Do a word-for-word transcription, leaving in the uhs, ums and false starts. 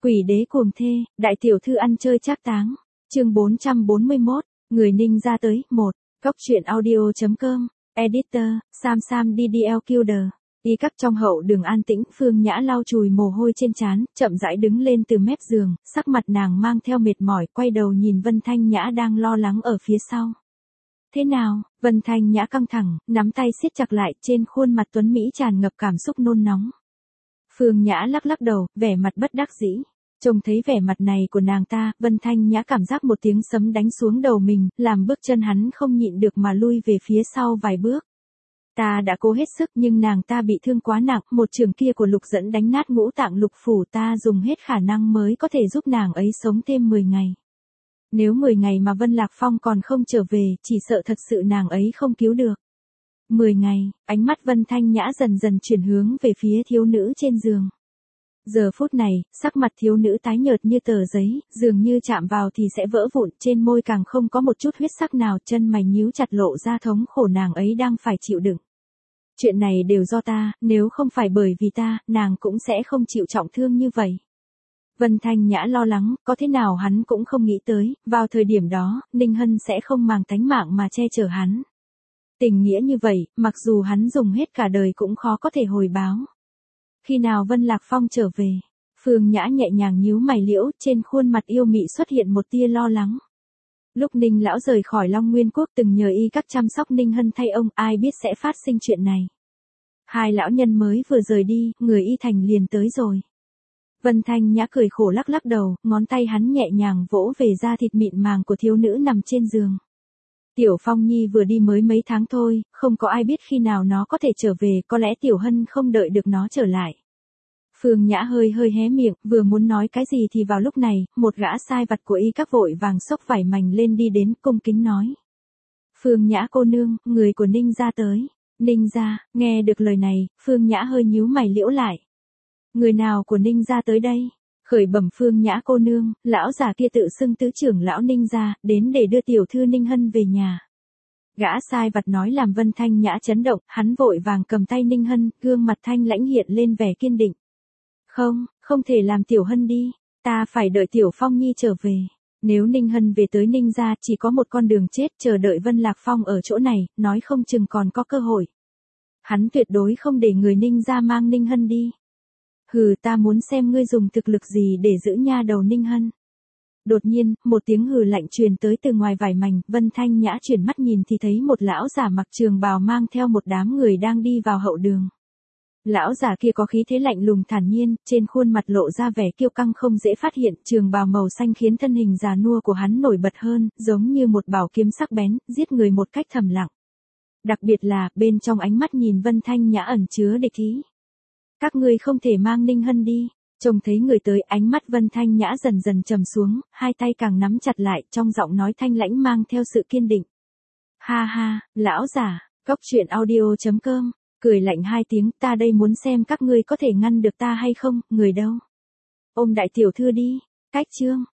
Quỷ đế cuồng thê, đại tiểu thư ăn chơi trác táng. Chương bốn trăm bốn mươi mốt, người Ninh ra tới. Một. Góc truyện audio chấm com. Editor, Sam Sam đê đê lờ Killer. Y cắt trong hậu đường an tĩnh, Phương Nhã lau chùi mồ hôi trên trán, chậm rãi đứng lên từ mép giường, sắc mặt nàng mang theo mệt mỏi, quay đầu nhìn Vân Thanh Nhã đang lo lắng ở phía sau. Thế nào? Vân Thanh Nhã căng thẳng, nắm tay siết chặt lại, trên khuôn mặt tuấn mỹ tràn ngập cảm xúc nôn nóng. Phương Nhã lắc lắc đầu, vẻ mặt bất đắc dĩ. Trông thấy vẻ mặt này của nàng ta, Vân Thanh Nhã cảm giác một tiếng sấm đánh xuống đầu mình, làm bước chân hắn không nhịn được mà lui về phía sau vài bước. Ta đã cố hết sức nhưng nàng ta bị thương quá nặng, một trường kia của Lục Dẫn đánh nát ngũ tạng lục phủ, ta dùng hết khả năng mới có thể giúp nàng ấy sống thêm mười ngày. Nếu mười ngày mà Vân Lạc Phong còn không trở về, chỉ sợ thật sự nàng ấy không cứu được. mười ngày, ánh mắt Vân Thanh Nhã dần dần chuyển hướng về phía thiếu nữ trên giường. Giờ phút này, sắc mặt thiếu nữ tái nhợt như tờ giấy, dường như chạm vào thì sẽ vỡ vụn, trên môi càng không có một chút huyết sắc nào, chân mày nhíu chặt lộ ra thống khổ nàng ấy đang phải chịu đựng. Chuyện này đều do ta, nếu không phải bởi vì ta, nàng cũng sẽ không chịu trọng thương như vậy. Vân Thanh Nhã lo lắng, có thế nào hắn cũng không nghĩ tới, vào thời điểm đó, Ninh Hân sẽ không màng tánh mạng mà che chở hắn. Tình nghĩa như vậy, mặc dù hắn dùng hết cả đời cũng khó có thể hồi báo. Khi nào Vân Lạc Phong trở về? Phương Nhã nhẹ nhàng nhíu mày liễu, trên khuôn mặt yêu mị xuất hiện một tia lo lắng. Lúc Ninh lão rời khỏi Long Nguyên Quốc từng nhờ y các chăm sóc Ninh Hân thay ông, ai biết sẽ phát sinh chuyện này. Hai lão nhân mới vừa rời đi, người y thành liền tới rồi. Vân Thanh Nhã cười khổ lắc lắc đầu, ngón tay hắn nhẹ nhàng vỗ về da thịt mịn màng của thiếu nữ nằm trên giường. Tiểu Phong Nhi vừa đi mới mấy tháng thôi, không có ai biết khi nào nó có thể trở về, có lẽ Tiểu Hân không đợi được nó trở lại. Phương Nhã hơi hơi hé miệng, vừa muốn nói cái gì thì vào lúc này, một gã sai vặt của y các vội vàng xốc vải mành lên đi đến, cung kính nói. Phương Nhã cô nương, người của Ninh gia tới. Ninh gia, nghe được lời này, Phương Nhã hơi nhíu mày liễu lại. Người nào của Ninh gia tới đây? Khởi bẩm Phương Nhã cô nương, lão già kia tự xưng tứ trưởng lão Ninh gia, đến để đưa tiểu thư Ninh Hân về nhà. Gã sai vặt nói làm Vân Thanh Nhã chấn động, hắn vội vàng cầm tay Ninh Hân, gương mặt thanh lãnh hiện lên vẻ kiên định. Không, không thể làm Tiểu Hân đi, ta phải đợi Tiểu Phong Nhi trở về. Nếu Ninh Hân về tới Ninh gia chỉ có một con đường chết, chờ đợi Vân Lạc Phong ở chỗ này, nói không chừng còn có cơ hội. Hắn tuyệt đối không để người Ninh gia mang Ninh Hân đi. Hừ, ta muốn xem ngươi dùng thực lực gì để giữ nha đầu Ninh Hân. Đột nhiên, một tiếng hừ lạnh truyền tới từ ngoài vải mành, Vân Thanh Nhã chuyển mắt nhìn thì thấy một lão giả mặc trường bào mang theo một đám người đang đi vào hậu đường. Lão giả kia có khí thế lạnh lùng thản nhiên, trên khuôn mặt lộ ra vẻ kiêu căng không dễ phát hiện, trường bào màu xanh khiến thân hình già nua của hắn nổi bật hơn, giống như một bảo kiếm sắc bén, giết người một cách thầm lặng. Đặc biệt là, bên trong ánh mắt nhìn Vân Thanh Nhã ẩn chứa địch ý. Các ngươi không thể mang Ninh Hân đi. Trông thấy người tới, ánh mắt Vân Thanh Nhã dần dần trầm xuống, hai tay càng nắm chặt lại, trong giọng nói thanh lãnh mang theo sự kiên định. Ha ha, lão giả, góc truyện audio chấm com, cười lạnh hai tiếng, ta đây muốn xem các ngươi có thể ngăn được ta hay không, người đâu. Ôm đại tiểu thư đi, cách chương.